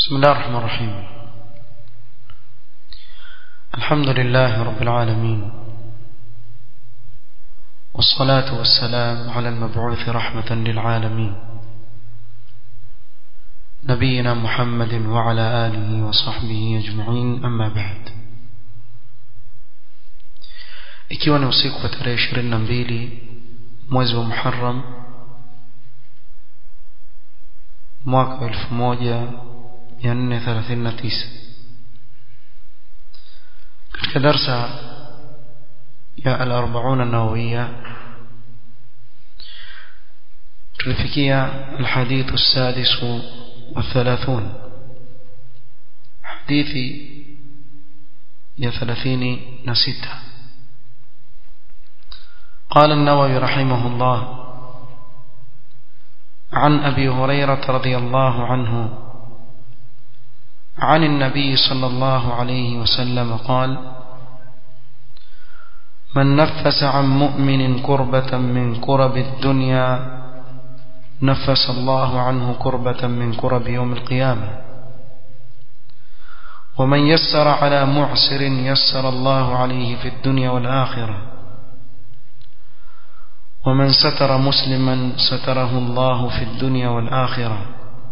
بسم الله الرحمن الرحيم. الحمد لله رب العالمين، والصلاة والسلام على المبعوث رحمة للعالمين نبينا محمد وعلى آله وصحبه أجمعين. أما بعد، ikiwa ni usiku wa tarehe 22 mwezi wa Muharram mwaka 1439, katika darsa ya al-40 an-nawawiyya tulifikia al-hadith as-sadis wa 30, hadithi ya 36. قال النووي رحمه الله: عن أبي هريرة رضي الله عنه عن النبي صلى الله عليه وسلم قال: من نفس عن مؤمن كربة من كرب الدنيا نفس الله عنه كربة من كرب يوم القيامة، ومن يسر على معسر يسر الله عليه في الدنيا والآخرة، ومن ستر مسلما ستره الله في الدنيا والآخرة،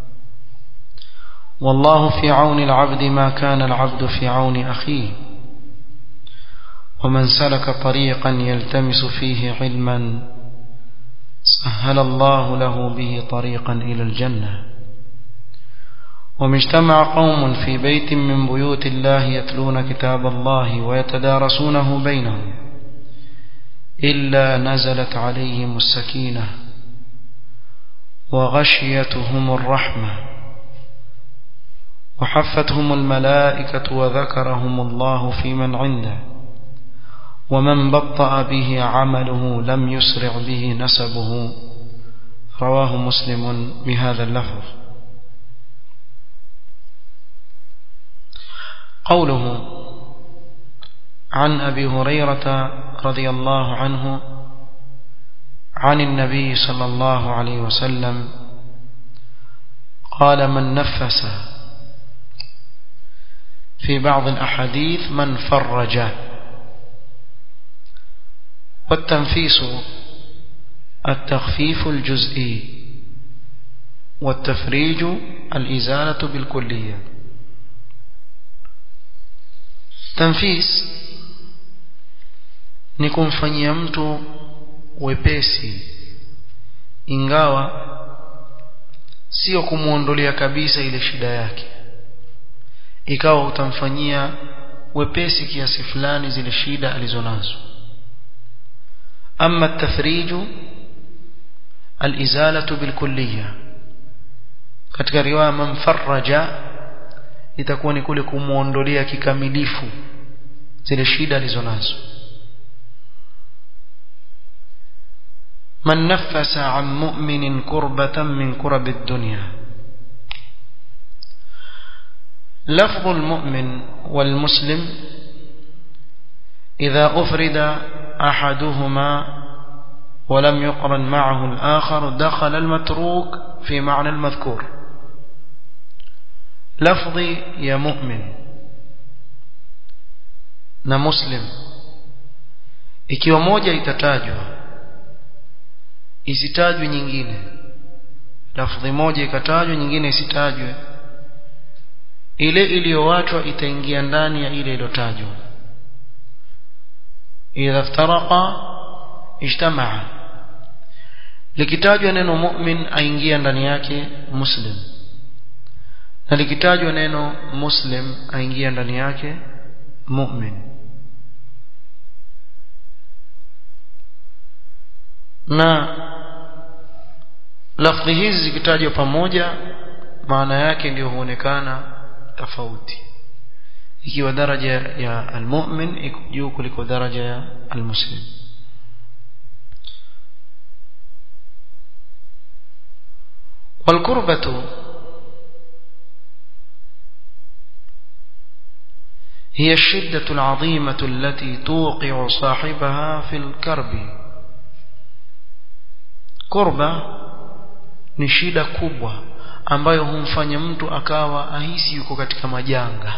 والله في عون العبد ما كان العبد في عون أخيه، ومن سلك طريقا يلتمس فيه علما سهل الله له به طريقا إلى الجنة، وما اجتمع قوم في بيت من بيوت الله يتلون كتاب الله ويتدارسونه بينهم إلا نزلت عليهم السكينة وغشيتهم الرحمة وحفتهم الملائكة وذكرهم الله في من عنده، ومن بطأ به عمله لم يسرع به نسبه. رواه مسلم بهذا اللفظ. قوله عن أبي هريرة رضي الله عنه عن النبي صلى الله عليه وسلم قال: من نفس، في بعض الأحاديث من فرج، والتنفيس التخفيف الجزئي، والتفريج الإزالة بالكلية. تنفيس ni kumfanyia mtu wepesi, ingawa sio kumuondolea kabisa ile shida yake, ikawa utamfanyia wepesi kiasi fulani zile shida alizonazo. Amma at-tafriju al-izalatu bil-kulliyya, katika riwaya man farraja itakuwa ni kule kumuondolea kikamilifu zile shida alizonazo. من نفس عن مؤمن كربة من كرب الدنيا. لفظ المؤمن والمسلم إذا أفرد أحدهما ولم يقرن معه الآخر دخل المتروك في معنى المذكور. لفظي يا مؤمن na muslim, ikiwa moja itatajwa isitajwe nyingine, lafdhi moja ikatajwa nyingine isitajwe, ile iliyowachwa itaingia ndani ya ile iliyotajwa. idha iftaraqa ijtamaa, likitajwa neno mu'min aingia ndani yake muslim, na likitajwa neno muslim aingia ndani yake mu'min. na lafdhi hizi zikitajwa pamoja maana yake ndio huonekana tofauti, ikiwa daraja ya almu'min iko juu kuliko daraja ya almuslim. والكربة هي الشدة العظيمة التي توقع صاحبها في الكرب. كربة ni shida kubwa ambayo humfanya mtu akawa ahisi yuko katika majanga.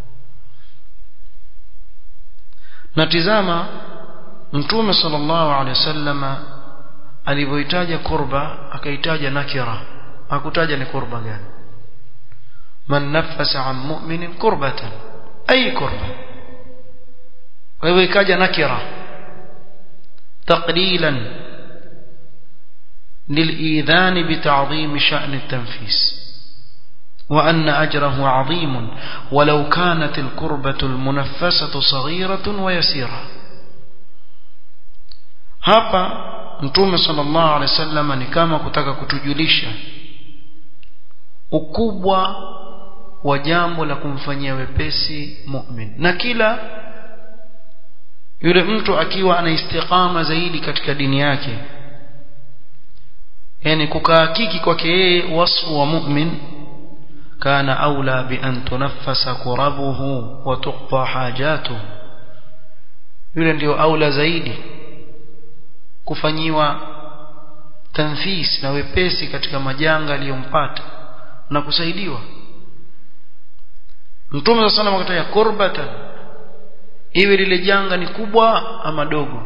Na tizama Mtume sallallahu alaihi wasallam alivyoitaja kurba akaitaja nakira, hakutaja ni kurba gani. Man nafasa an mu'minin kurbatan, ay kurba. Kwa hivyo ikaja nakira taqlilan للإيذان بتعظيم شأن التنفيس وأن أجره عظيم ولو كانت الكربة المنفسة صغيرة ويسيرة. hapa Mtume sallallahu alaihi wasallam ni kama kutaka kutujulisha ukubwa wa jambo la kumfanyia wepesi mu'min, na kila yule mtu akiwa ana istiqama zaidi katika dini yake, yani kukahakiki kwake yeye wasfu wa mu'min, kana aula bi an tunaffasa kurabuhu wa tuqta hajatuhu, yule ndio aula zaidi kufanyiwa tanfis na wepesi katika majanga aliyompata na kusaidiwa. Mtume sana wakataja kurbatan, iwe lile janga ni kubwa ama dogo,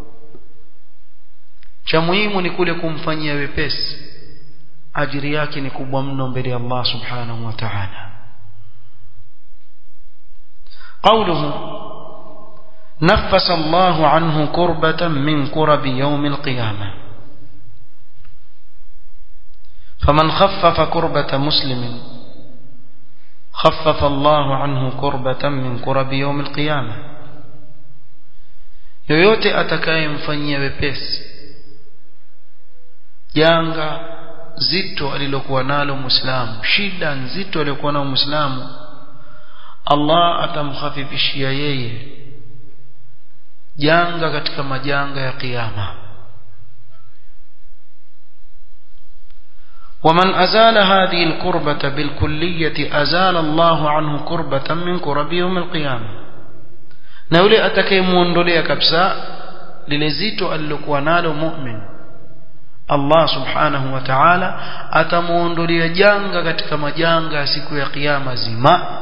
cha muhimu ni kule kumfanyia wepesi, ajiri yake ni kubwa mno mbele ya Allah subhanahu wa ta'ala. قوله نفس الله عنه كربة من كرب يوم القيامة، فمن خفف كربة مسلم خفف الله عنه كربة من كرب يوم القيامة. yoyote atakayemfanyia wepesi janga zito alilokuwa nalo Muislamu, shida nzito aliyokuwa nayo Muislamu, Allah atamkhafifishia yeye janga katika majanga ya kiyama. ومن أزال هذه الكربة بالكلية أزال الله عنه كربة من كرب يوم القيامة. na yule atakayemuondolea kabisa lile zito alilokuwa nalo mu'min, Allah subhanahu wa ta'ala atamuondolea janga katika majanga ya siku ya kiyama zima.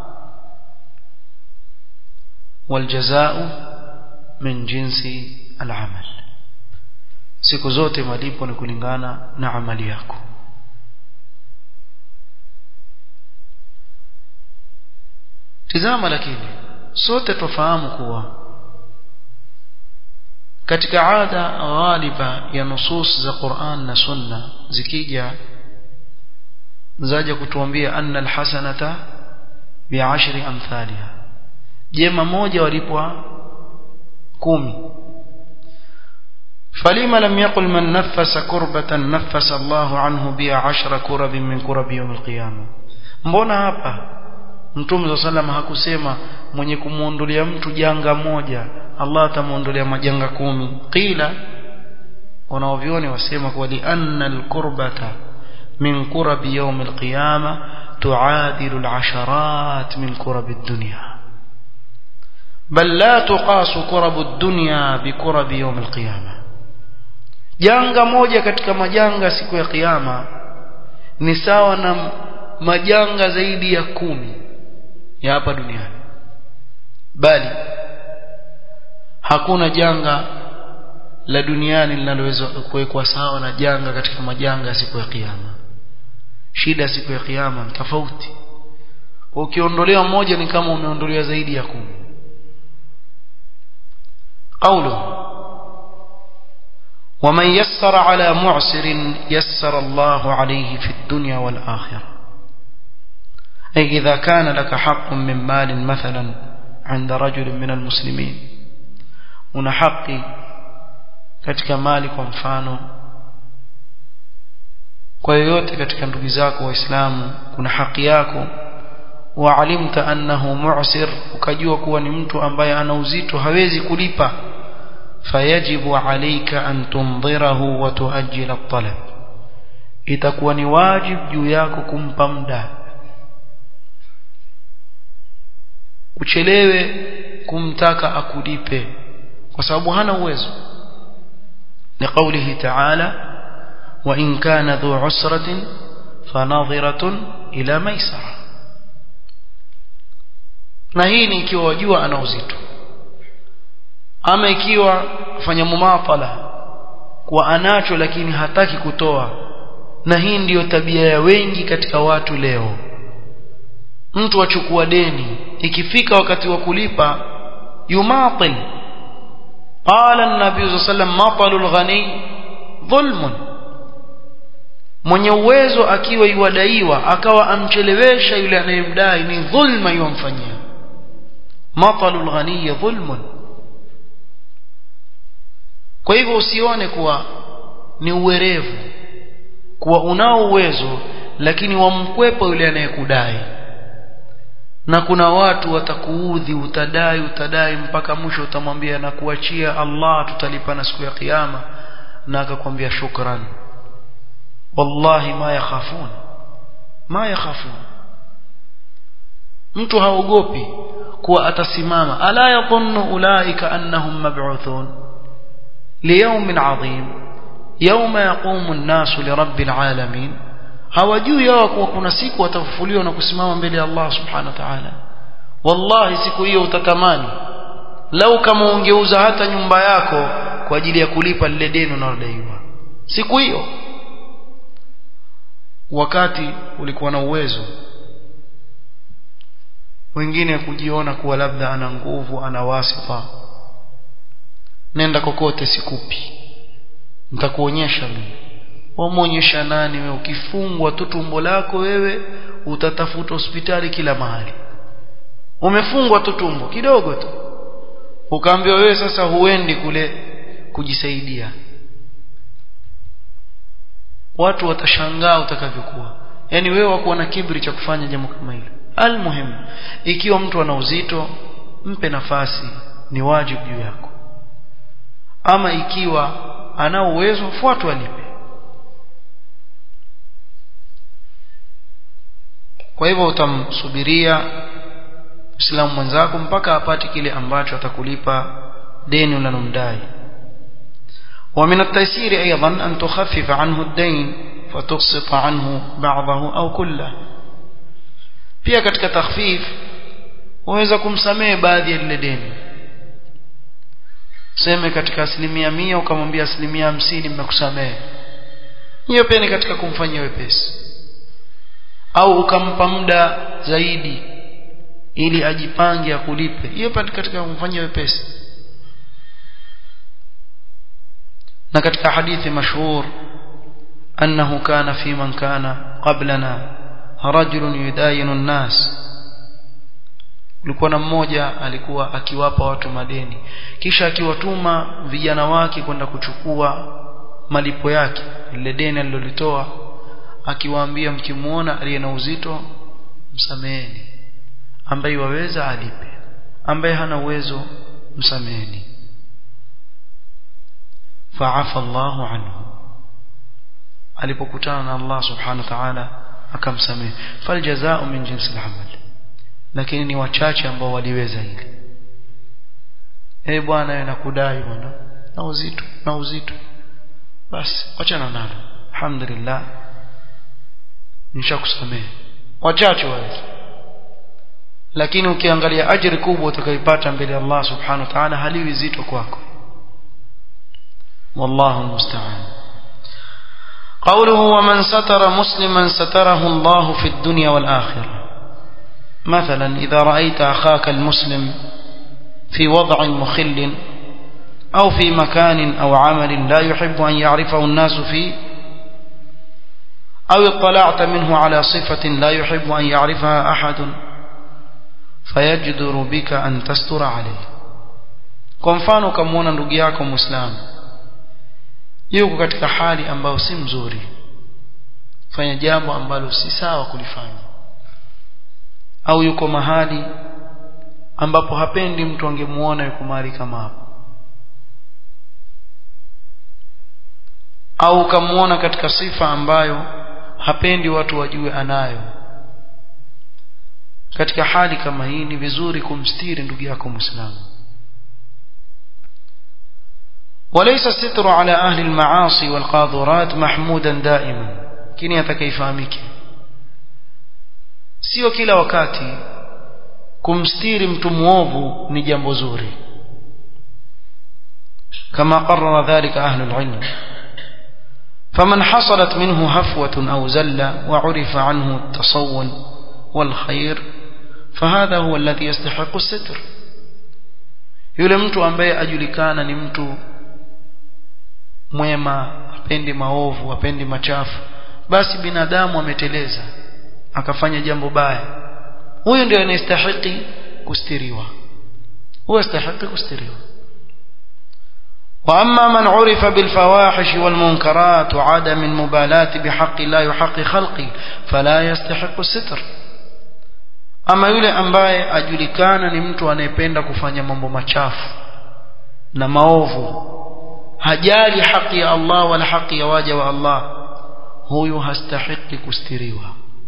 والجزاء من جنس العمل, siku zote malipo ni kulingana na amali yako. Tizama, lakini sote tufahamu kuwa katika ada ghaliba ya nusus za Qur'an na Sunna zikija zaja kutuambia anna alhasanata bi'ashri amthaliha, jema moja walipwa 10. falima lam yaqul man naffasa kurbatan naffasa Allahu anhu bi'a 10 kurab min kurab yawm alqiyamah. Mbona hapa Mtume sallallahu hakusema mwenye kumuondolea mtu janga moja Allah atamuondolea majanga 10? Qila, wanaovioni wasema kwa li anna alqurbata min kurab yawm alqiyamah tuadilu al'asharat min kurab ad-dunya, bal la tuqasu kurab ad-dunya bi kurab yawm alqiyamah. Janga moja katika majanga siku ya kiyama ni sawa na majanga zaidi ya 10 ya hapa duniani, bali hakuna janga la duniani linaloweza kuwekwa sawa na janga katika majanga siku ya kiyama. Shida siku ya kiyama tofauti, ukiondolewa moja ni kama umeondolewa zaidi ya 10. قوله ومن يسر على معسر يسر الله عليه في الدنيا والآخرة، أي إذا كان لك حق من مال مثلا عند رجل من المسلمين، una haki katika mali kwa mfano kwa yoyote katika ndugu zako waislamu, kuna haki yako, wa alimta annahu mu'sir, ukajua kuwa ni mtu ambaye ana uzito hawezi kulipa, fayajibu alayka an tundhirahu wa tuajjil at-talab, itakuwa ni wajibu juu yako kumpa muda, uchelewe kumtaka akulipe kwa sababu hana uwezo. Ni kaulihi ta'ala wa in kana dhu usratin fanadhiratun ila maisara. Na hii ni ikiwa wajua ana uzito, ama ikiwa fanya mumatala kwa anacho lakini hataki kutoa. Na hii ndiyo tabia ya wengi katika watu leo. Mtu achukua deni, ikifika wakati wa kulipa yumatil. Qala an-nabiy sallallahu alayhi wasallam matalul ghani dhulmun. Mwenye uwezo akiwa iwadaiwa akawa amchelewesha yule anayemdai ni dhulma yomfanyia. Matalul ghani dhulmun. Kwa hivyo usione kuwa ni uwerevu kuwa unao uwezo lakini wamkwepa yule anayekudai. Na kuna watu watakuudhi, utadai mpaka mwisho utamwambia na kuachia Allah, tutalipana siku ya kiyama, na akakwambia shukran. Wallahi ma yakhafun. Mtu haogopi kuwa atasimama. Ala yadhunnu ulaika annahum mab'uthun liyawmin 'adhim yawma yaqumu an-nasu lirabbil 'alamin. Hawajui yao kuwa kuna siku watafufuliwa na kusimama mbele ya Allah subhanahu wa ta'ala. Wallahi siku hiyo utatamani lau kama ungeuza hata nyumba yako kwa ajili ya kulipa lile deni unalodaiwa. Siku hiyo wakati ulikuwa na uwezo, wengine kujiona kuwa labda ana nguvu, ana wasifa, nenda kokote sikupi, nitakuonyesha mimi. Wamuonyesha nani wewe? Ukifungwa tu tumbo lako wewe utatafuta hospitali kila mahali. Umefungwa tu tumbo kidogo tu, ukaambiwa wewe sasa huendi kule kujisaidia. Watu watashangaa utakavyokuwa. Yani wewe wakuwa na kiburi cha kufanya jambo kama hilo. Almuhimu, ikiwa mtu ana uzito, mpe nafasi, ni wajibu juu yako. Ama ikiwa ana uwezo, fuata alipe. Kwa hivyo utamsubiria Muislamu mwenzako mpaka apate kile ambacho atakulipa deni unalomdai. ومن التيسير أيضا أن تخفف عنه الدين فتقسط عنه بعضه أو كله. pia katika takhfif waweza kumsamehe baadhi ya lile deni. Sema katika 100% ukamwambia 50% nimekusamehe. Hiyo pia ni katika kumfanyia wepesi. Au ukampa muda zaidi ili ajipange akulipe. Hiyo pia ni katika kumfanyia wepesi. na katika hadithi mashhur annahu kana fi man kana qablana rajulun yudayinu an-nas. Kulikuwa na mmoja alikuwa akiwapa watu madeni, kisha akiwatuma vijana wake kwenda kuchukua malipo yake ile deni alilolitoa, akiwaambia mkimuona aliye na uzito msameheni, ambaye waweza alipe, ambaye hana uwezo msameheni. fa'afa Allahu anhu, alipokutana na Allah subhanahu wa ta'ala akamsamehe. fal jazaa'u min jinsi al-amal. Lakini ni wachache ambao waliweza hili. Bwana wewe nakudai bwana na uzito basi achana nalo, alhamdulillah nishakusamehe. Wachache wale. Lakini ukiangalia ajira kubwa utakayopata mbele ya Allah subhanahu wa ta'ala haliwi zito kwako. والله المستعان. قوله ومن ستر مسلما ستره الله في الدنيا والآخرة. مثلا إذا رأيت أخاك المسلم في وضع مخل أو في مكان أو عمل لا يحب أن يعرفه الناس فيه، أو اطلعت منه على صفة لا يحب أن يعرفها أحد، فيجدر بك أن تستر عليه. kwa mfano kumuona ndugu yako Muislamu yuko katika hali ambayo si mzuri, fanya jambo ambalo si sawa kulifanya, au yuko mahali ambapo hapendi mtu angemuona yuko mahali kama hapo, au kamuona katika sifa ambayo hapendi watu wajue anayo. Katika hali kama hii ni vizuri kumstiri ndugu yako Muislamu. وليس الستر على أهل المعاصي والقاذورات محمودا دائما كني يتكيفامك sio kila wakati kumstiri mtu muovu ni jambo zuri كما قرر ذلك أهل العلم فمن حصلت منه هفوة أو زلة وعرف عنه التصون والخير فهذا هو الذي يستحق الستر yule mtu ambaye ajulikana ni mtu mwema apendi maovu apendi machafu basi binadamu ameteleza akafanya jambo baya huyo ndio anastahili kustiriwa huyo anastahili kustiriwa واما من عرف بالفواحش والمنكرات وعدم المبالاه بحق الله وحق خلقه فلا يستحق الستر ama yule ambaye ajulikana ni mtu anayependa kufanya mambo machafu na maovu hajali haki ya Allah wala haki ya waja wa Allah huyo hastahiki kustiriwa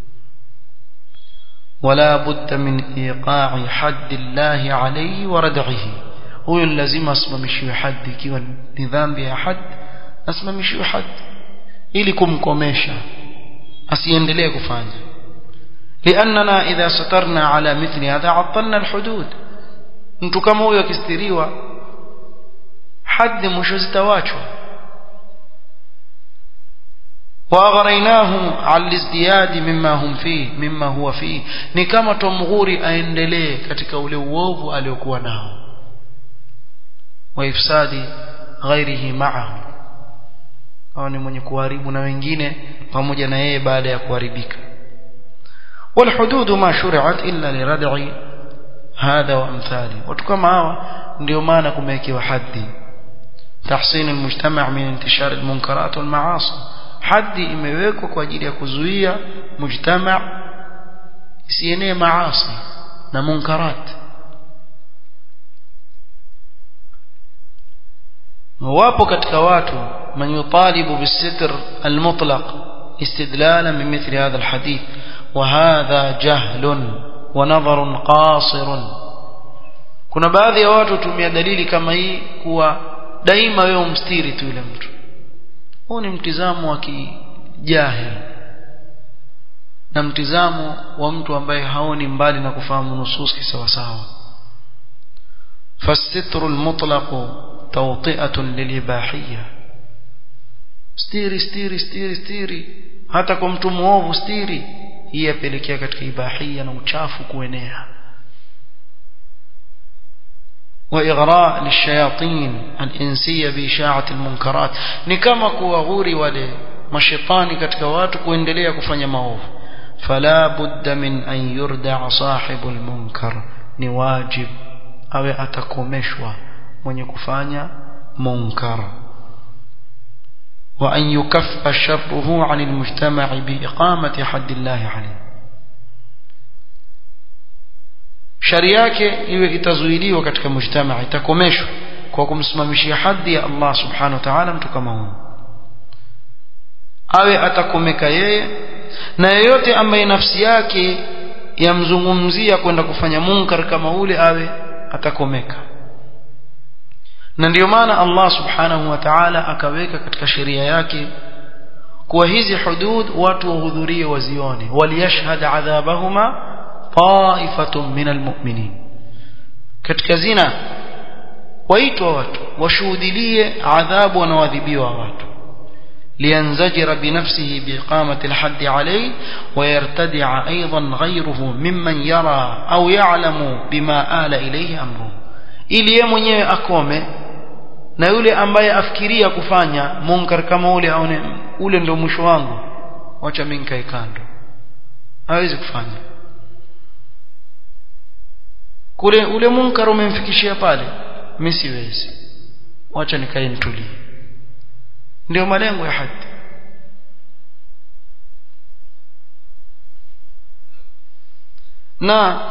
wala budda min iqa'i hadd Allah alayhi wa rad'ihi huyo lazima asimamishiwe haddi ikiwa ni dhambi ya hadd asimamishiwe haddi ili kumkomesha asiendelee kufanya لأننا إذا سترنا على مثل هذا عطلنا الحدود mtu kama huyo akistiriwa haddi mwisho zitawachwa واغريناه على الازدياد مما هو فيه ni kama tumghuri aendelee katika ule uovu aliokuwa nao wa ifsadi ghairihi ma'ahu au ni mwenye kuharibu na wengine pamoja na yeye baada ya kuharibika والحدود ما شرعت إلا لردع هذا وأمثاله وكما هو ndio maana kumewekewa haddi tahsin almujtama' min intishar almunkarat walmaasi haddi imewekwa kwa ajili ya kuzuia mujtama' isienee maasi na munkarat wapo katika watu man yutalibu bisitr almutlaq istidlalan min mithli hadha alhadith وهذا جهل ونظر قاصر kuna baadhi ya watu tumia dalili kama hii kuwa daima wewe umstiri tu yule mtu huu ni mtizamo wa kijahil na mtizamo wa mtu ambaye haoni mbali na kufahamu nusus kisawa sawa fasitru almutlaq tawti'atun lilibahiyya stiri hata kwa mtu muovu stiri hii yapelekea katika ibahia na uchafu kuenea wa ighra' lishayatin al-insiyya bi isha'ati al-munkarat ni kama kuwaghuri wale mashaitani katika watu kuendelea kufanya maovu fala budda min an yurda'a sahibu al-munkar ni wajib awe atakomeshwa mwenye kufanya munkar وأن يكف شره عن المجتمع بإقامة حد الله عليه sharia yake iwe itazuiliwa katika mujtamaa itakomeshwa kwa kumsimamishia hadhi ya Allah subhanahu wa ta'ala mtu kama huyo awe atakomeka yeye na yeyote ambaye nafsi yake yamzungumzia kwenda kufanya munkar kama ule awe atakomeka na ndio maana Allah subhanahu wa ta'ala akaweka katika sheria yake kuwa hizi hudud watu wahudhurie wazione waliyashhad adhabahuma ta'ifatun minal mu'minin katika zina waitwa watu washuhudilie adhabu wanaoadhibiwa watu liyanzajira binafsihi biiqamati alhadd alayhi wa yartadi'a aidan ghayruhu mimman yara au ya'lamu bima ala ilayhi amru ili yeye mwenyewe akome na yule ambaye afikiria kufanya munkar kama ule aone ule ndio mwisho wangu wacha mimi nikae kando hawezi kufanya kule ule munkar umemfikishia pale mimi siwezi wacha nikae nitulie ndio malengo ya hadhi na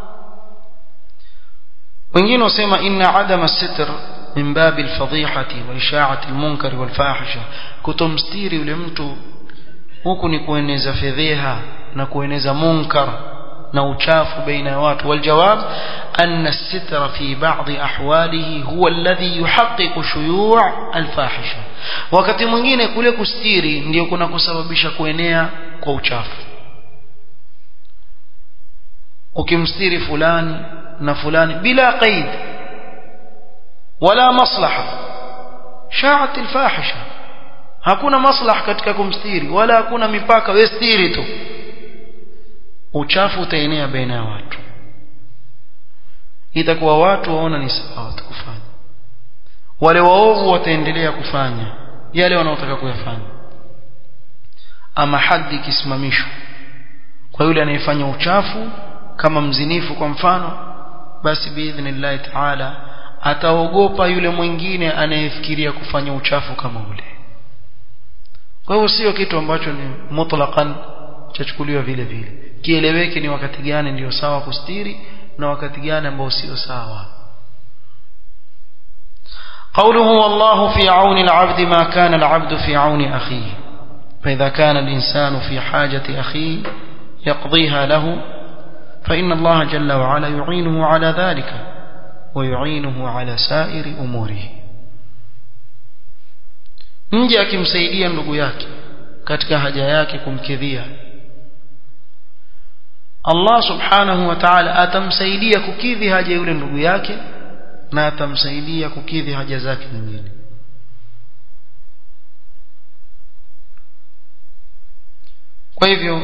wengine wasema inna adama as-sitr min bab al-fadihati wa isha'ati al-munkar wal-fahisha kutomstiri yule mtu huku ni kueneza fedheha na kueneza munkar na uchafu baina ya watu. Waljawab anna as-sitra fi ba'd ahwalihi huwa alladhi yuhaqqiqu shuyu' al-fahisha. Wakati mwingine kule kustiri ndio kuna kusababisha kuenea kwa uchafu. Ukimstiri fulani na fulani bila qaid wala maslaha, sha'at al-fahisha. Hakuna maslaha katika kumstiri wala hakuna mipaka, wewe stiri tu, uchafu utaenea baina ya watu. Itakuwa watu waona ni sawa kufanya, wale waovu wataendelea kufanya yale wanaotaka kuyafanya. Ama haddi kisimamishwa kwa yule anayefanya uchafu kama mzinifu kwa mfano, basi biidhnillah ta'ala ataogopa yule mwingine anayefikiria kufanya uchafu kama ule. Kwa hiyo sio kitu ambacho ni mutlaqan chachukuliwa vile vile, kieleweke ni wakati gani ndio sawa kustiri na wakati gani ambao sio sawa. قوله والله في عون العبد ما كان العبد في عون أخيه، فإذا كان الإنسان في حاجة أخيه يقضيها له فإن الله جل وعلا يعينه على ذلك ويعينه على سائر أموره. mja akimsaidia ndugu yake katika haja yake kumkidhia, Allah subhanahu wa ta'ala atamsaidia kukidhi haja yule ndugu yake na atamsaidia kukidhi haja zake nyingine. Kwa hivyo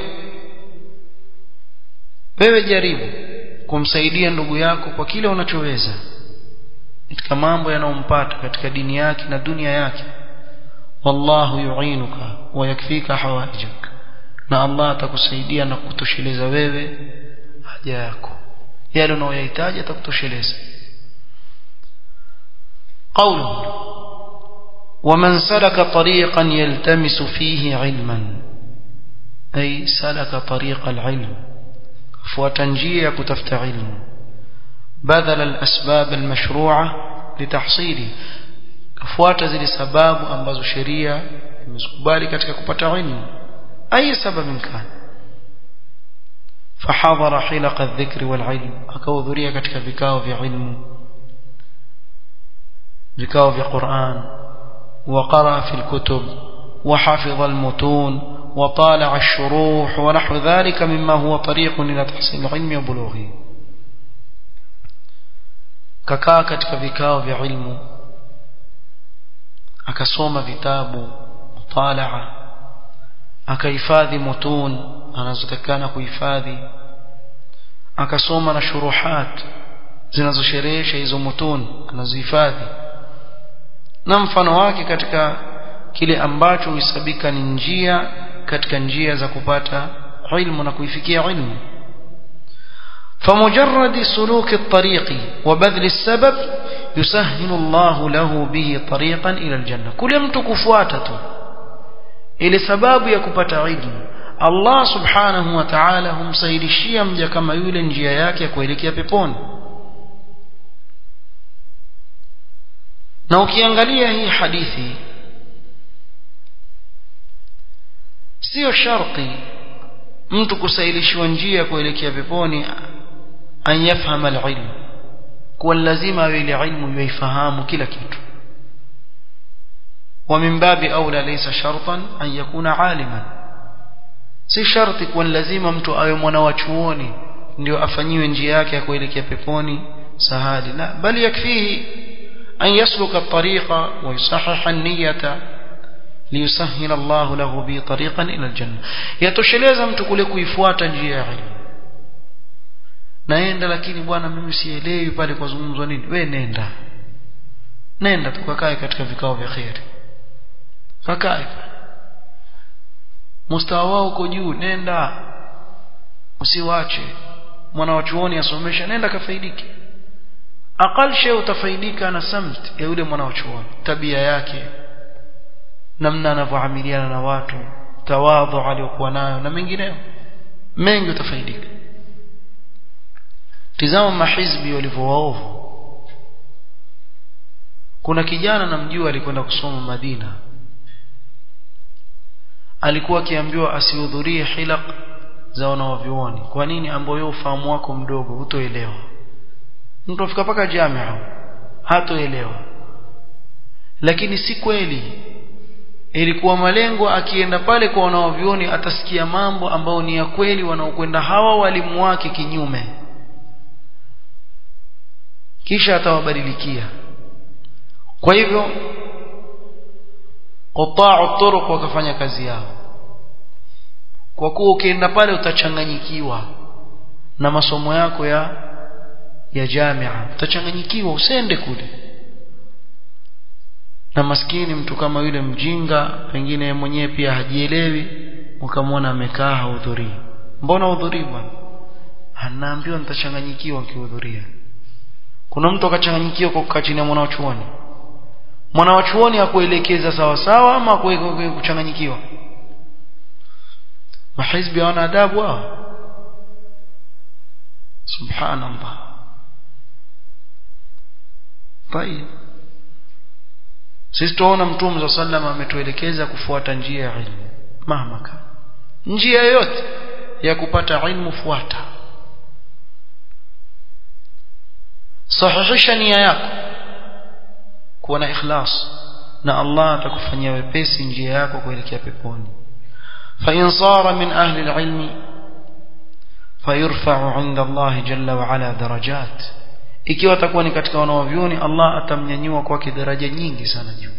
wewe jaribu kumsaidia ndugu yako kwa kile unachoweza katika mambo yanayompata katika dini yake na dunia yake. wallahu yu'inuka wa yakfika hawaijak, na Allah atakusaidia na kutosheleza wewe haja yako, yale unayohitaji atakutosheleza. قوله ومن سلك طريقا يلتمس فيه علما، أي سلك طريق العلم، فوتنجيه كتفت علم، بذل الأسباب المشروعة لتحصيله، كفوات زي سباب ambazo sheria imekubali katika kupata ilmu, أي سبب كان. فحضر حلق الذكر والعلم، akahudhuria katika vikao vya ilmu، vikao vya Qur'an، وقرأ في الكتب وحفظ المتون وطالع الشروح ونحو ذلك مما هو طريق إلى تحصيل العلم وبلوغه. kakaa katika vikao vya ilmu, akasoma vitabu mutalaa, akahifadhi mutun anazotakana kuhifadhi, akasoma na shuruhat zinazosherehesha hizo mutun anazohifadhi, na mfano wake katika kile ambacho huhesabika ni njia katika njia za kupata ilmu na kuifikia ilmu. فمجرد سلوك الطريق وبذل السبب يسهل الله له به طريقا إلى الجنة. كل mtu kufuata tu ile sababu ya kupata ilmu, Allah subhanahu wa ta'ala humsahilishia mja kama yule njia yake ya kuelekea peponi. Na ukiangalia hii hadithi, sio sharti mtu kusahilishwa njia kuelekea peponi an yafhama al-ilm, kwa lazima ile ilmu yaifahamu kila kitu. wa min babi aula laysa shartan an yakuna aliman, si sharti kwa lazima mtu awe mwana wa chuoni ndio afanyiwe njia yake ya kuelekea peponi sahali, la bali yakfihi an yasluka at-tariqa wa yusahhiha an-niyyata liyusahhila Allah lahu bi tariqan ila al-janna. Yatosheleza mtu kule kuifuata njia ya ilmu. Naenda lakini bwana mimi sielewi pale kwa zungumzo nini, wewe nenda tukakae katika vikao vya khair, kakae mustawa wao uko juu, nenda usiwache mwana wa chuoni asomesha, nenda kafaidike. Aqal shay utafaidika na samt ya yule mwana wa chuoni, tabia yake, namna anavyoamiliana na watu, tawadhu aliyokuwa nayo na mengineyo mengi utafaidika. Tizama mahizbi walivyowaovu. Kuna kijana namjua alikwenda kusoma Madina, alikuwa akiambiwa asihudhurie hilaq za wanavyuoni. Kwa nini ambayo ufahamu wako mdogo hutoelewa? Mtu afika paka jamia hatoelewa. Lakini si kweli. Ilikuwa malengo akienda pale kwa wanavyuoni atasikia mambo ambayo ni ya kweli wanaokwenda hawa walimu wake kinyume. Kisha atawabadilikia. Kwa hivyo qata'u turuq wakafanya kazi yao. Kwa kuwa ukienda pale utachanganyikiwa na masomo yako ya jamia, utachanganyikiwa, usende kule. Na maskini mtu kama yule mjinga pengine mwenyewe pia hajielewi, ukamwona amekaa hudhurii. Mbona hudhurii bwana? Anaambiwa nitachanganyikiwa nikihudhuria. Kuna mtu akachanganyikiwa kwa kukaa chini ya mwanachuoni. Mwanachuoni akuelekeza sawa sawa ama kuchanganyikiwa? Mahizbi wana adabu wao. Subhanallah. Tayeb. Sisi tuona Mtume صلى الله عليه وسلم ametuelekeza kufuata njia ya ilmu. Mahmaka. Njia yote ya kupata ilmu fuata. Sahihisha nia yako. Kuwa na ikhlas na Allah atakufanyia wepesi njia yako kuelekea peponi. Fa in sara min ahli al-ilm fayurfa'u 'inda Allah jalla wa 'ala darajat. Ikiwa atakuwa ni katika wanavyuoni, Allah atamnyanyua kwake daraja nyingi sana juu.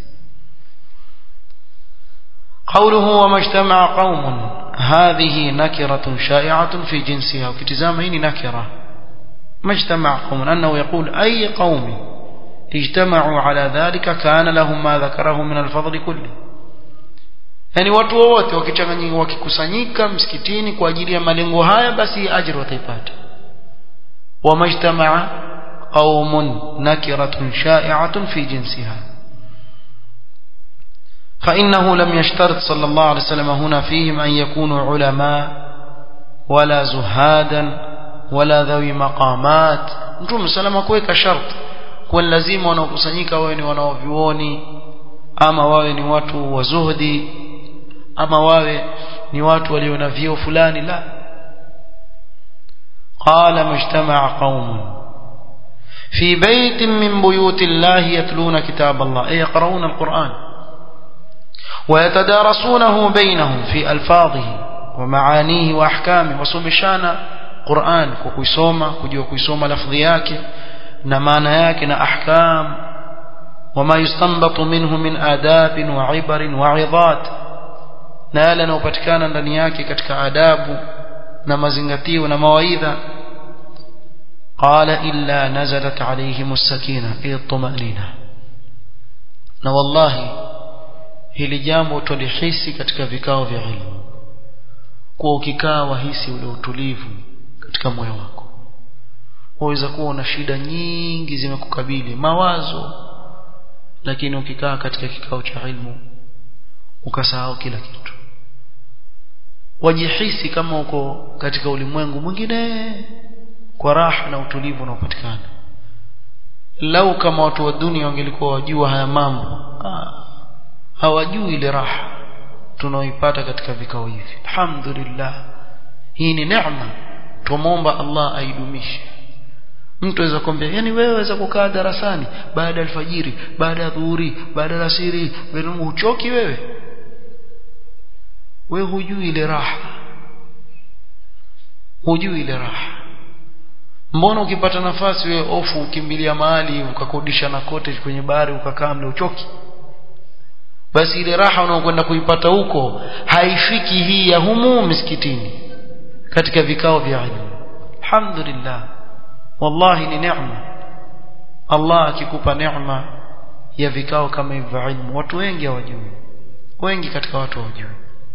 Qawluhu wa majtama'a qaumun hadhihi nakiratun sha'i'atun fi jinsiha. Ukitizama hii ni nakira. Majtama'a qaumun annahu yaqul ay qaumi ijtama'u ala dhalika kana lahum ma dhakarahu min al-fadl kulli. Yani watu wote wakichanganyika wakikusanyika msikitini kwa ajili ya malengo haya, basi ajira wataipata. Wa majtama'a qaumun nakiratun sha'i'atun fi jinsiha. فإنه لم يشترط صلى الله عليه وسلم هنا فيهم أن يكونوا علماء ولا زهادا ولا ذوي مقامات. Mtume salama kuweka sharti kwa lazima wanaokusanyika wawe ni wanaovioni, ama wawe ni watu wa zuhdi, ama wawe ni watu walio na vyeo fulani. La. Qala majtama'a qaumun fi baytin min buyuti Allah yatluna kitab Allah ay yaqra'una al-Qur'an ويتدارسونه بينهم في ألفاظه ومعانيه وأحكامه. وسمشانا قرآن كوكويسوما كجوا كويسوما لفظ yake na maana yake na ahkam, وما يستنبط منه من آداب وعبر وعظات, na yale yanayopatikana ndani yake katika adabu na mazingatio na mawaidha. قال إلا نزلت عليهم السكينة أي الطمأنينة. na wallahi hili jambo tulihisi katika vikao vya ilmu, kwa ukikaa wahisi ule utulivu katika moyo wako. Waweza kuwa na shida nyingi zimekukabili, mawazo, lakini ukikaa katika kikao cha ilmu ukasahau kila kitu. Wajihisi kama uko katika ulimwengu mwingine kwa raha na utulivu unaopatikana. Lau kama watu wa dunia wangelikuwa wajua haya mambo, hawajui ile raha tunaoipata katika vikao hivi. Alhamdulillah, hii ni neema, tumuomba Allah aidumishe. Mtu aweza kuambia, yani wewe waweza kukaa darasani baada ya alfajiri, baada ya dhuhuri, baada ya asiri, wewe huchoki wewe? Wewe hujui ile raha, hujui ile raha. Mbona ukipata nafasi wewe ofu ukimbilia mahali ukakodisha na cottage kwenye bahari ukakaa mle uchoki? Basi ile raha unaokwenda kuipata huko haifiki hii ya humu msikitini katika vikao vya ilmu. Alhamdulillah, wallahi ni neema. Allah akikupa neema ya vikao kama hivi vya ilmu, watu wengi hawajui, wengi katika watu hawajui,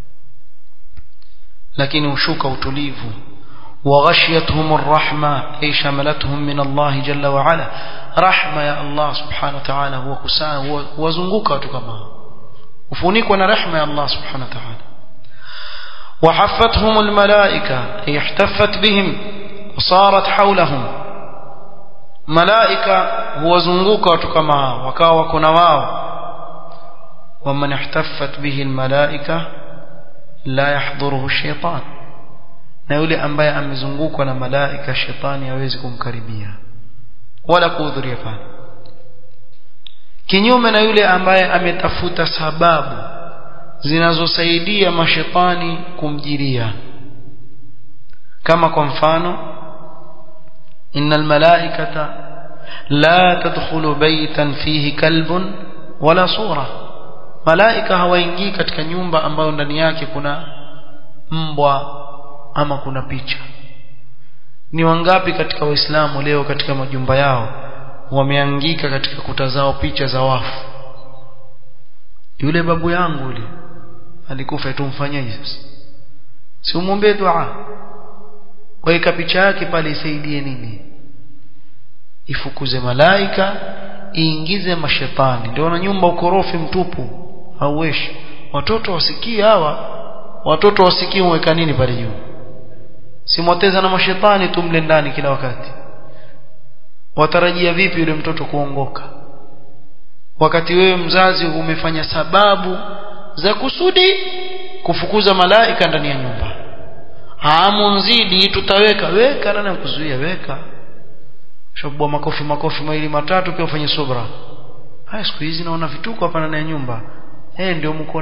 lakini ushuka utulivu. وغشيتهم الرحمة أي شملتهم من الله جل وعلا. رحمة يا الله سبحانه وتعالى هو كسان وزنقوك كما وفونيك وانا رحمة يا الله سبحانه وتعالى. وحفتهم الملائكة أي احتفت بهم وصارت حولهم. ملائكة هو زنقوك كما وكاوك نواو. ومن احتفت به الملائكة لا يحضره الشيطان. na yule ambaye amezungukwa na malaika shetani hawezi kumkaribia wala kuhudhuria pale. Kinyume na yule ambaye ametafuta sababu zinazosaidia mashetani kumjiria, kama kwa mfano innal malaikata la tadkhulu baytan fihi kalbun wala sura, malaika hawaingii katika nyumba ambayo ndani yake kuna mbwa ama kuna picha. Ni wangapi katika waislamu leo katika majumba yao wameangika katika kuta zao picha za wafu? Yule babu yangu yule alikufa, tumfanyaje sasa? Si umwombee dua, weka picha yake pale, isaidie nini? Ifukuze malaika, iingize mashetani. Ndio na nyumba ukorofi mtupu hauweshi. Watoto wasikie hawa, watoto wasikie umeweka nini pale juu? Simwateza na mashetani tumle ndani kila wakati. Watarajia vipi yule mtoto kuongoka wakati wewe mzazi umefanya sababu za kusudi kufukuza malaika ndani ya nyumba? Munzidi tutaweka weka, nani kuzuia? Weka shabwa makofi mawili matatu, pia ufanye subra. Haya, siku hizi naona vituko hapa ndani ya nyumba. Ndio mko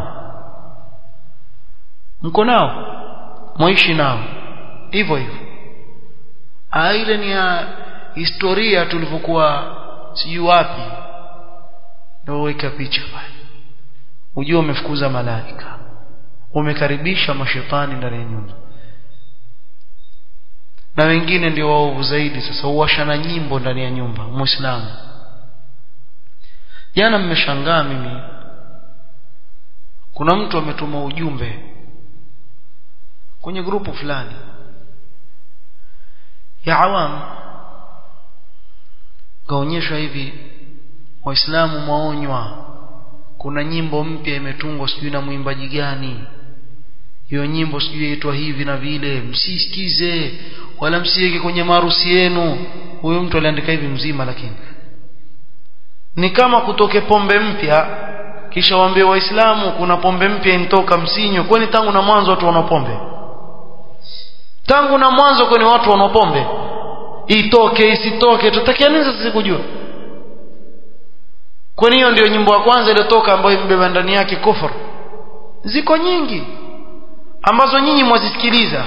nao muishi nao hivyo hivyo. Ile ni ya historia tulivyokuwa sijui wapi, ndio weka picha pale, ujue umefukuza malaika, umekaribisha mashetani ndani ya nyumba. Na wengine ndio waovu zaidi, sasa huwashana nyimbo ndani ya nyumba. Muislamu, jana mmeshangaa mimi, kuna mtu ametuma ujumbe kwenye grupu fulani ya awam, kaonyeshwa hivi, waislamu maonywa, kuna nyimbo mpya imetungwa sijui na mwimbaji gani, hiyo nyimbo sijui inaitwa hivi na vile, msisikize wala msiweke kwenye maharusi yenu. Huyo mtu aliandika hivi mzima, lakini ni kama kutoke pombe mpya kisha waambie waislamu kuna pombe mpya inatoka, msinywe. Kwani tangu na mwanzo watu wana pombe? Tangu na mwanzo kwani watu wana pombe? Itoke isitoke tutakia nini sasa kujua? Kwani hiyo ndio nyimbo ya kwanza iliyotoka ambayo imebeba ndani yake kufuru? Ziko nyingi ambazo nyinyi mwazisikiliza.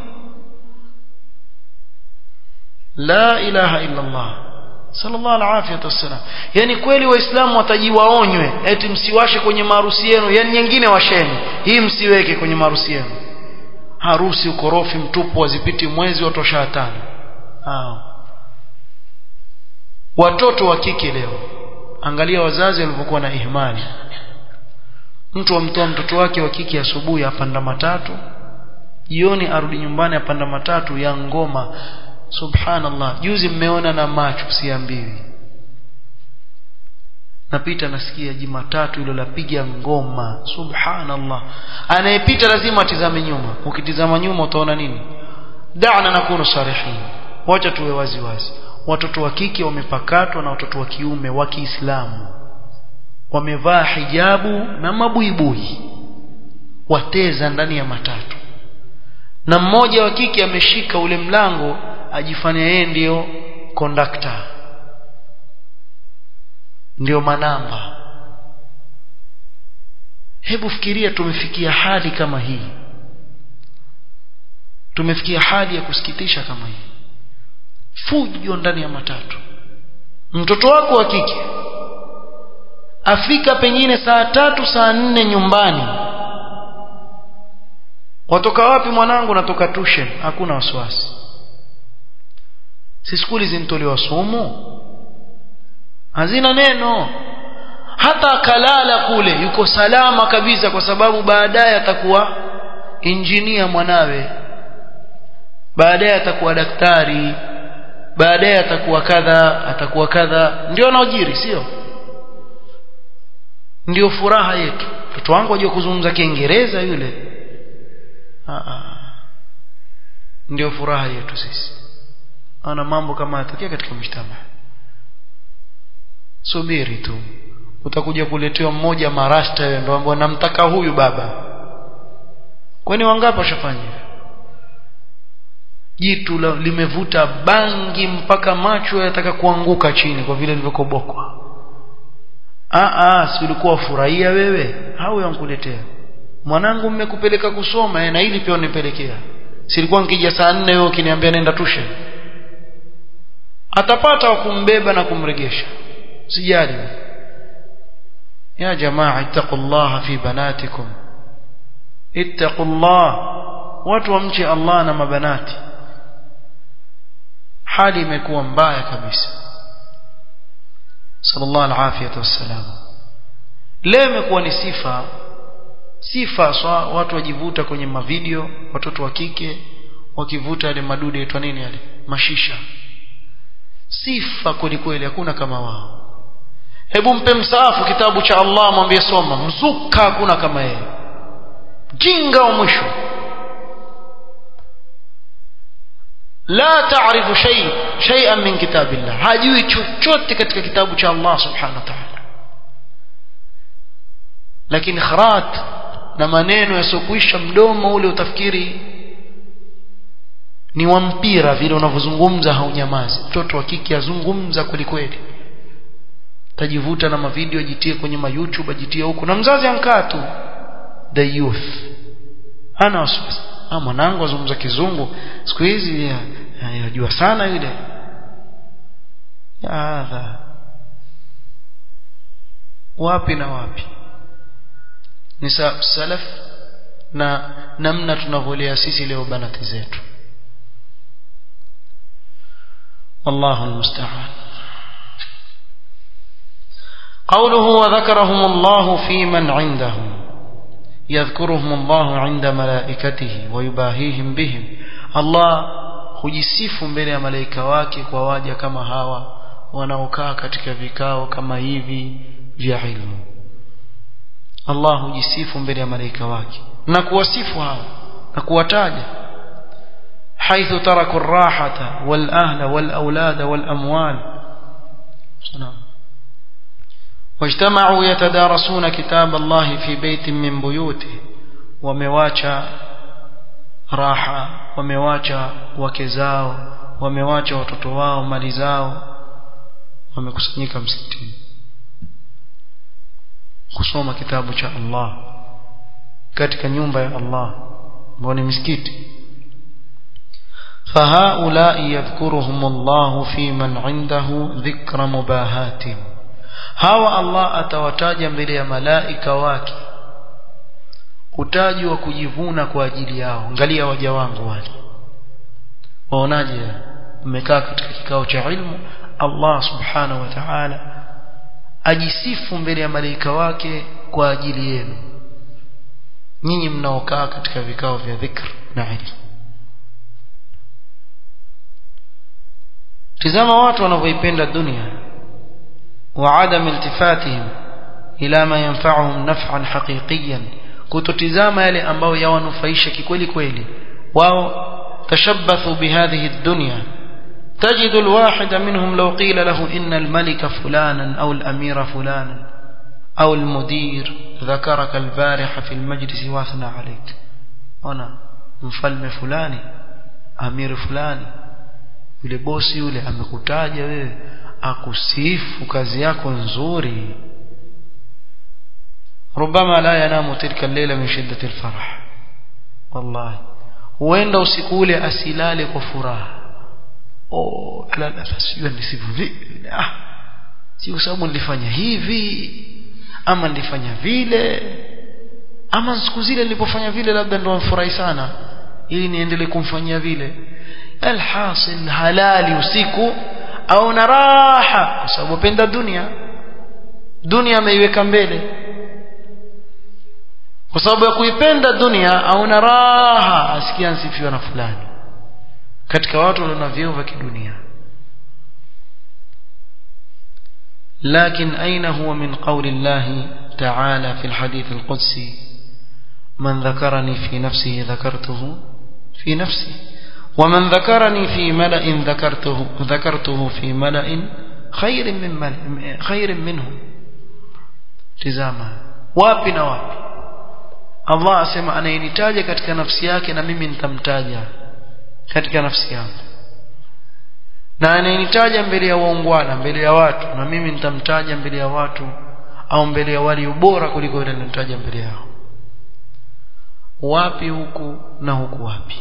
La ilaha illa Allah, sallallahu alaihi wasallam. Yani kweli waislamu watajiwaonywe eti msiwashe kwenye maharusi yenu, yani nyingine washeni, hii msiweke kwenye maharusi yenu. Harusi ukorofi mtupu, wazipiti mwezi watosha tano. Watoto wa kike leo, angalia wazazi walipokuwa na ihmali. Mtu amtoa mtoto wake wa kike asubuhi apanda matatu, jioni arudi nyumbani apanda matatu ya ngoma. Subhanallah, juzi mmeona na macho siambiwi, napita nasikia Jumatatu hilo lapiga ngoma. Subhanallah, anayepita lazima atizame nyuma. Ukitizama nyuma utaona nini? Da'na nakunu sarihin, wacha tuwe wazi wazi. Watoto wa kike wamepakatwa na watoto wa kiume wa Kiislamu, wamevaa hijabu na mabuibui, wateza ndani ya matatu, na mmoja wa kike ameshika ule mlango ajifanya yeye ndio conductor, ndio manamba. Hebu fikiria, tumefikia hali kama hii, tumefikia hali ya kusikitisha kama hii. Fujo ndani ya matatu. Mtoto wako wa kike afika pengine saa 3 saa 4 nyumbani, watoka wapi mwanangu? Natoka tuition. Hakuna wasiwasi, si skuli zinatolewa somo, hazina neno. Hata akalala kule yuko salama kabisa, kwa sababu baadaye atakuwa engineer mwanawe, baadaye atakuwa daktari, baadaye atakuwa kadha. Ndio anaojiri, sio? Ndio furaha yetu. Mtoto wangu ajue kuzungumza Kiingereza yule. Ndio furaha yetu sisi. Ana mambo kama yatokea katika mshtama. Subiri tu, utakuja kuletewa mmoja marasta, yeye ndio ambaye namtaka huyu baba. Kwani wangapi washafanya? jitu limevuta bangi mpaka macho yataka kuanguka chini kwa vile lilivyokobokwa. Si ulikuwa furahia wewe au yankuletea mwanangu mmekupeleka kusoma na ili pia unipelekea. Silikuwa nikija saa 4 wewe ukiniambia nenda tushe. Atapata kumbeba na kumregesha. Sijali. Ya jamaa ittaqullaha fi banatikum. Ittaqullah. Watu wamche Allah na mabanati. Hali imekuwa mbaya kabisa. Sallallahu alafiyatu wassalam. Leo imekuwa ni sifa watu wajivuta kwenye mavideo, watoto wa kike wakivuta yale madude yaitwa nini yale mashisha. Sifa kweli hakuna kama wao. Hebu mpe msaafu kitabu cha Allah mwambie soma, mzuka hakuna kama yeye. Jinga wa mwisho. La taarifu shay'an min kitabillah. Hajui chochote katika kitabu cha Allah subhanahu wa ta'ala. Lakini kharat na maneno yasiokuisha mdomo ule utafikiri ni wa mpira vile unavyozungumza haunyamazi. Mtoto wa kike azungumza kweli. Tajivuta na mavideo ajitie kwenye YouTube ajitie huko na mzazi ankaa tu. The youth. Hana wasiwasi. Mwanangu azungumza kizungu siku hizi anajua sana yule. Wapi na wapi? Ni salaf na namna tunavolea sisi leo banati zetu. Wallahu almusta'an. قوله وذكرهم الله في من عنده يذكرهم الله عند ملائكته ويباهيهم بهم. Allah hujisifu mbele ya malaika wake kwa waja kama hawa wanaokaa katika vikao kama hivi vya ilmu. Allah hujisifu mbele ya malaika wake na kuwasifu hawa na kuwataja haithu taraku ar-rahata wal ahla wal aulada wal amwal. واجتمعوا يتدارسون كتاب الله في بيت من بيوته. wamewacha raha, wamewacha wake zao, wamewacha watoto wao, mali zao, wamekusanyika msikitini kusoma kitabu cha Allah katika nyumba ya Allah ambayo ni msikiti. fahaulai yadhkuruhumullahu fi man indahu dhikra mubahatin. Hawa Allah atawataja mbele ya malaika wake utaji wa kujivuna kwa ajili yao. Angalia waja wangu wale, waonaje mmekaa katika kikao cha ilmu, Allah subhanahu wa ta'ala ajisifu mbele ya malaika wake kwa ajili yenu nyinyi mnaokaa katika vikao vya dhikr na ilmu. Tazama watu wanavyoipenda dunia وعدم التفاتهم إلى ما ينفعهم نفعا حقيقيا. kutotizama yale ambayo yawanufaisha kikweli kweli. wao tashabbathu bihadhihi ad-dunya. تجد الواحد منهم لو قيل له إن الملك فلانا أو الأمير فلانا أو المدير ذكرك البارحة في المجلس واثنى عليك. أنا mfalme fulani, amiri fulani, yule bosi yule amekutaja wewe, akusifu kazi yako nzuri. ربما لا ينام تلك الليلة من شدة الفرح. والله huenda usiku ule asilale kwa furaha. La sio nisifu vipi, si kwa sababu nilifanya hivi ama nilifanya vile, ama siku zile nilipofanya vile labda ndo mfurahi sana ili niendelee kumfanyia vile. Alhasil halali usiku au na raha kwa sababu penda dunia ameiweka mbele. Kwa sababu ya kuipenda dunia au na raha asikia nsifiwa na fulani katika watu walio vyeo vya kidunia. لكن أين هو من قول الله تعالى في الحديث القدسي من ذكرني في نفسه ذكرته في نفسي ومن ذكرني في ملأ ذكرته في ملأ خير منه. tazama wapi na wapi Allah asema anayenitaja katika nafsi yake na mimi nitamtaja katika nafsi yangu, na anayenitaja mbele ya waungwana, mbele ya watu, na mimi nitamtaja mbele ya watu au mbele ya wali bora kuliko yule ninamtaja mbele yao. Wapi huku na huku wapi?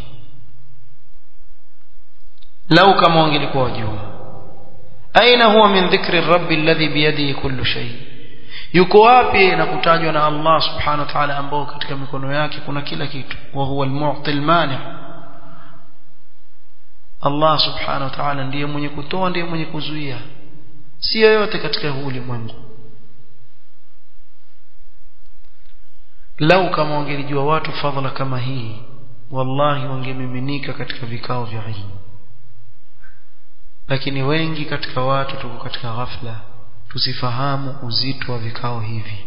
lau kama wangelikuwa wajua. Aina huwa min dhikri rabbi alladhi biyadihi kullu shay, yuko wapi na kutajwa na Allah subhanahu wa ta'ala ambao katika mikono yake kuna kila kitu. Wa huwa al-mu'ti al-mani', Allah subhanahu wa ta'ala ndiye mwenye kutoa, ndiye mwenye kuzuia, si yoyote katika huu ulimwengu. Lau kama wangelijua watu fadhila kama hii, wallahi wangemiminika katika vikao vya ilmu. Lakini wengi katika watu tuko katika ghafla, tusifahamu uzito wa vikao hivi.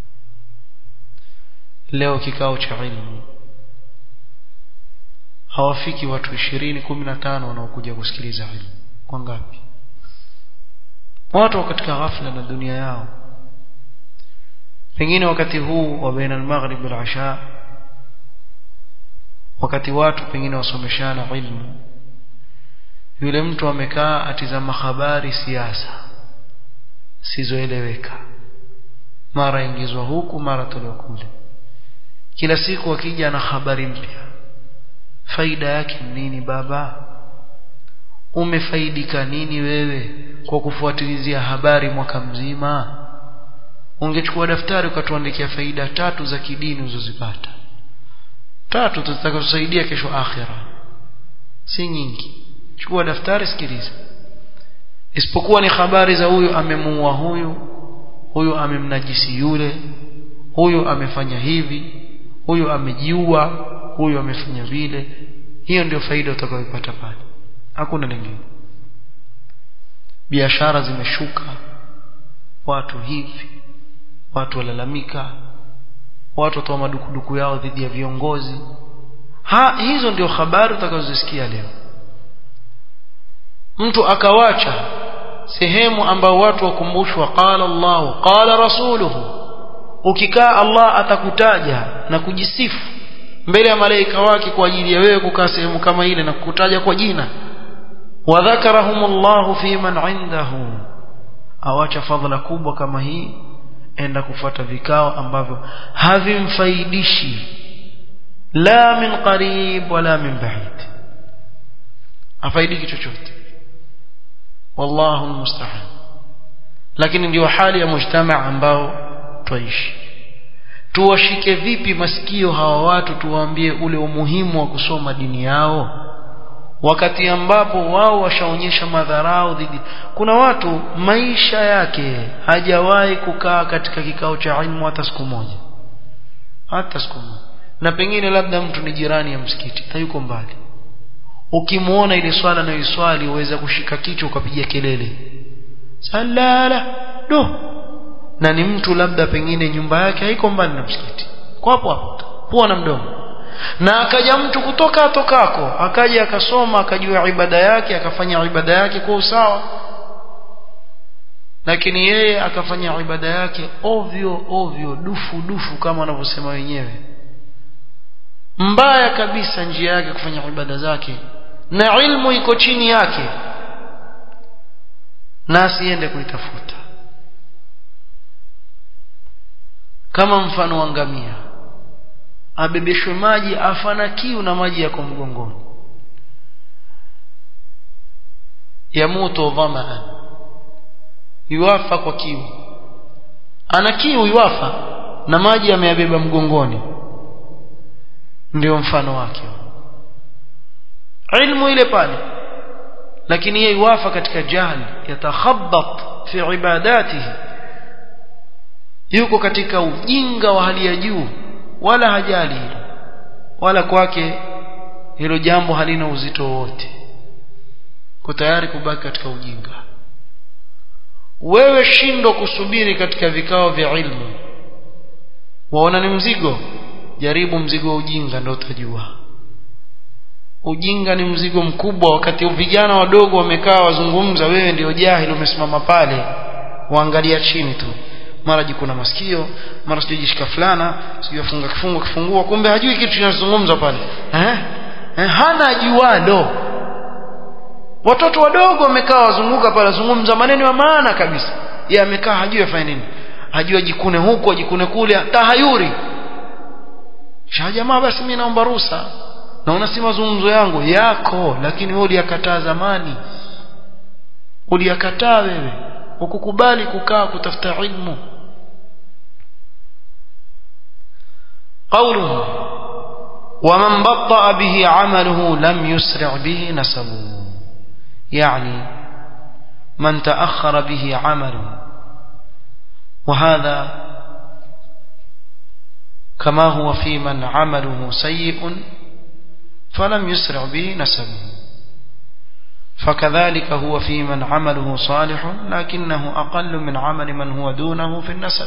Leo kikao cha ilmu hawafiki watu 20-15 wanaokuja kusikiliza ilmu. Kwa ngapi? Watu katika ghafla na dunia yao. Pengine wakati huu wa baina al-maghrib wal-isha, wakati watu pengine wasomeshana ilmu, yule mtu amekaa atizama habari siasa sizoeleweka, mara ingizwa huku mara tolewa kule. Kila siku akija na habari mpya. Faida yake nini baba? Umefaidika nini wewe kwa kufuatilizia habari mwaka mzima? Ungechukua daftari ukatuandikia faida 3 za kidini uzozipata, 3 zitakazokusaidia kesho akhira, si nyingi. Chukua daftari, sikiliza. Isipokuwa ni habari za huyu amemuua huyu, huyu amemnajisi yule, huyu amefanya hivi, huyu amejiua, huyu amefanya vile. Hiyo ndio faida utakayopata pale, hakuna lingine. Biashara zimeshuka, watu hivi, watu walalamika, watu watoa madukuduku yao dhidi ya viongozi. Hizo ndio habari utakazosikia leo. Mtu akawacha sehemu ambao watu wakumbushwa qala Allah qala rasuluhu, ukikaa Allah atakutaja na kujisifu mbele ya malaika wake kwa ajili ya wewe kukaa sehemu kama ile na kukutaja kwa jina. Wa dhakarahumullahu fi man indahu, awacha fadhila kubwa kama hii, enda kufuata vikao ambavyo havimfaidishi la min qarib wala min ba'id, afaidiki chochote. Wallahu almusta'an. Lakini ndio hali ya mujtamaa ambao tuishi. Tuwashike vipi masikio hawa watu, tuwaambie ule umuhimu wa kusoma dini yao, wakati ambapo wao washaonyesha madharau dhidi. Kuna watu maisha yake hajawahi kukaa katika kikao cha ilmu hata siku moja, hata siku moja. Na pengine labda mtu ni jirani ya msikiti, hayuko mbali, ukimuona ile swala na iswali uweza kushika kichwa ukapiga kelele salala do, na ni mtu labda pengine nyumba yake haiko mbali na msikiti, kwa hapo hapo pua na mdomo. Na akaja mtu kutoka atokako, akaja akasoma, akajua ibada yake, akafanya ibada yake kwa usawa, lakini yeye akafanya ibada yake ovyo ovyo, dufu kama wanavyosema wenyewe. Mbaya kabisa njia yake kufanya ibada zake, na ilmu iko chini yake, na asiende kuitafuta. Kama mfano wa ngamia abebeshwe maji, afana kiu na maji yako mgongoni, yamutu dhamaan, yuwafa kwa kiu, ana kiu yuwafa na maji ameyabeba mgongoni. Ndio mfano wake ilmu ile pale, lakini yeye yuwafa katika jahili, yatakhabbat fi ibadatihi, yuko katika ujinga wa hali ya juu, wala hajali hilo, wala kwake hilo jambo halina uzito wote, kwa tayari kubaki katika ujinga. Wewe shindo kusubiri katika vikao vya ilmu, waona ni mzigo, jaribu mzigo wa ujinga ndio utajua. Ujinga ni mzigo mkubwa. Wakati vijana wadogo wamekaa wazungumza, wewe ndio jahili umesimama pale waangalia chini tu, mara jikuna masikio, mara sijishika fulana, sijafunga kifungua, kumbe hajui kitu kinazungumzwa pale. hana jualo. Watoto wadogo wamekaa wazunguka pale wazungumza maneno ya maana kabisa, yeye amekaa hajui afanye nini, hajui jikune huko jikune kule, tahayuri. Jamaa basi mimi naomba ruhusa, naona si mazungumzo yangu yako, lakini wewe uliyakataa zamani, uliyakataa wewe, ukukubali kukaa kutafuta ilmu. قوله ومن بطأ به عمله لم يسرع به نسبه، يعني من تأخر به عمله، وهذا كما هو في من عمله سيء فلم يسرع به نسبه، فكذلك هو في من عمله صالح لكنه أقل من عمل من هو دونه في النسب.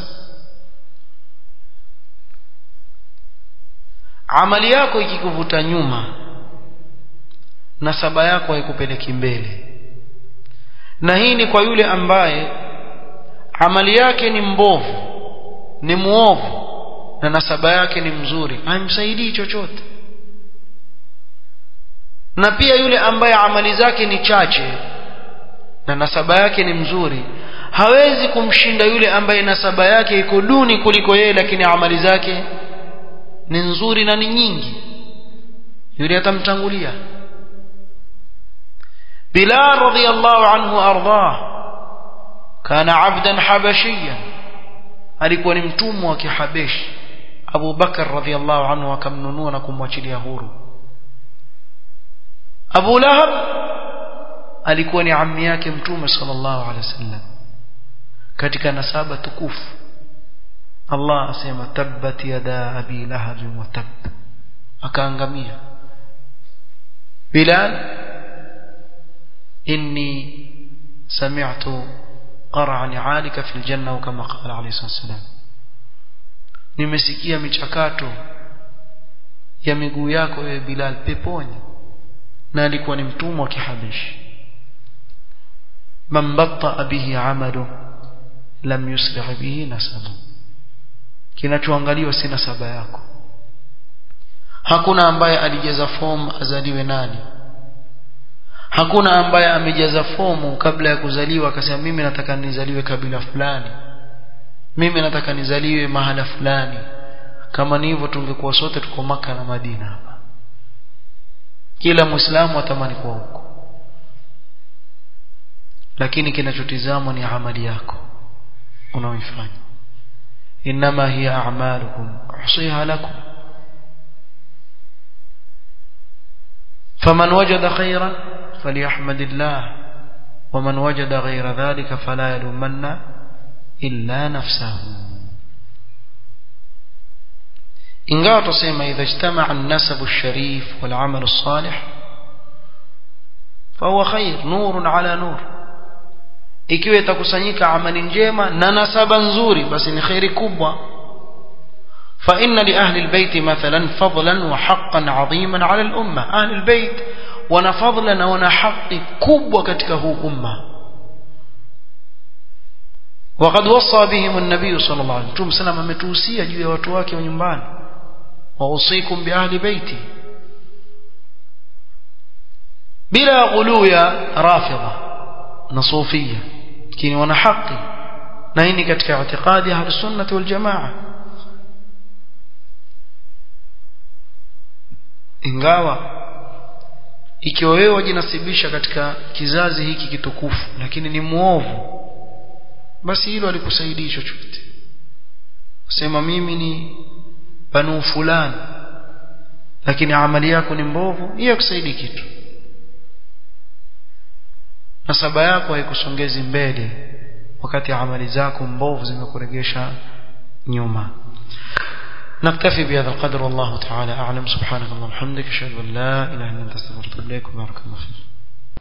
amali yako ikikuvuta nyuma, nasaba yako haikupeleki mbele. Na hii ni kwa yule ambaye amali yake ni mbovu, ni muovu, na nasaba yake ni mzuri, haimsaidii chochote. Na pia yule ambaye amali zake ni chache na nasaba yake ni mzuri, hawezi kumshinda yule ambaye nasaba yake iko duni kuliko yeye lakini amali zake ni nzuri na ni nyingi. Yule atamtangulia. Bilal radhiyallahu anhu ardah kana abdan habashiyan, alikuwa ni mtumwa wa kihabeshi. Abu Bakar radhiyallahu anhu akamnunua na kumwachilia huru. Abu Lahab alikuwa ni ammi yake mtume sallallahu alaihi wasallam katika nasaba tukufu. Allah asema tabbat yada abi lahab wa tab, akaangamia. Bilal, inni sami'tu qar'a ni'alika fil janna kama qala alayhi wasallam, nimesikia michakato ya miguu yako wewe Bilal peponi. Na alikuwa ni mtumwa wa kihabeshi. Man batta bihi amalu lam yusri' bihi nasabu, kinachoangaliwa si nasaba yako. Hakuna ambaye alijaza fomu azaliwe nani, hakuna ambaye amejaza fomu kabla ya kuzaliwa akasema mimi nataka nizaliwe kabila fulani, mimi nataka nizaliwe mahala fulani. Kama ni hivyo tungekuwa sote tuko Maka na Madina hapa, kila muislamu atamani kuwa huko. Lakini kinachotizamwa ni amali yako unaoifanya. inma hiya a'malukum uhsiha lakum, faman wajada khayran falyahmadillah waman wajada ghayra dhalika fala yalumanna illa nafsahu. ingawa tusema idha ijtama'a an-nasab ash-sharif wal 'amal as-salih fa huwa khayr, nurun 'ala nur. Ikiwa itakusanyika amali njema na nasaba nzuri basi ni khairi kubwa. fa inna li ahli albayt mathalan fadlan wa haqqan 'aziman 'ala al-umma, ahli albayt wana fadla na wana haki kubwa katika huu umma. وقد وصى بهم النبي صلى الله عليه وسلم، سلام ametuhusia juu ya watu wake wa nyumbani, wa usikum bi ahli baiti, bila ghulu ya rafidha na sufia, lakini wana haki. Na hii ni katika itikadi ya Ahlus-Sunnah wal Jamaa. Ingawa ikiwa wewe wajinasibisha katika kizazi hiki kitukufu lakini ni muovu, basi hilo alikusaidii chochote. Sema mimi ni banu fulani lakini amali yako ni mbovu, hiyo haikusaidii kitu. Nasaba yako haikusongezi mbele wakati amali zako mbovu zimekuregesha nyuma. نكتفي بهذا القدر والله تعالى أعلم. سبحانك اللهم وبحمدك أشهد أن لا إله إلا أنت أستغفرك وأتوب إليك. بارك الله فيك.